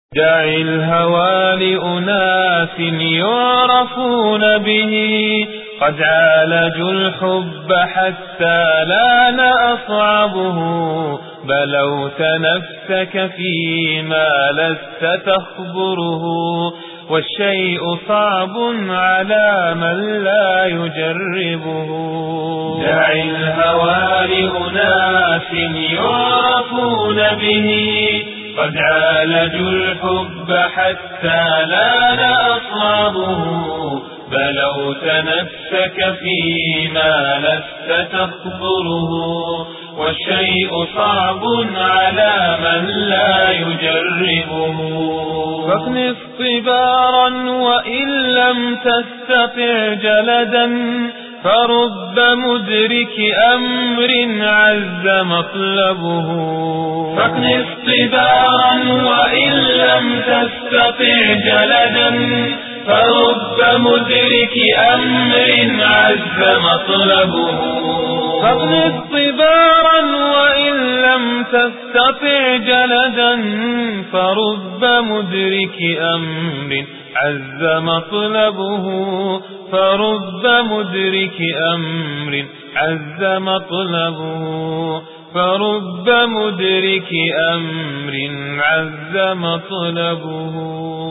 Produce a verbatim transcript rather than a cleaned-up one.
دع الهوى لأناس يعرفون به قد عالجوا الحب حتى لان أصعبه بلوت نفسك فيما لست تخبره والشيء صعب على من لا يجربه. دع الهوى لأناس يعرفون به قد عالجوا الحب حتى لان أصعبه بلوت نفسك فيما لست تخبره والشيء صعب على من لا يجربه. فاكنف طبارا وإن لم تستطع جلدا فرب مدرك أمر عز مطلبه. فاكنف طبارا وإن لم تستطع جلدا فرب مدرك أمر عز مطلبه. فاكنف طبارا وإن لم تستطع جلدا فرب مدرك أمر عز مطلبه. فرب مدرك أمر عز مطلبه. فرب مدرك أمر عز مطلبه.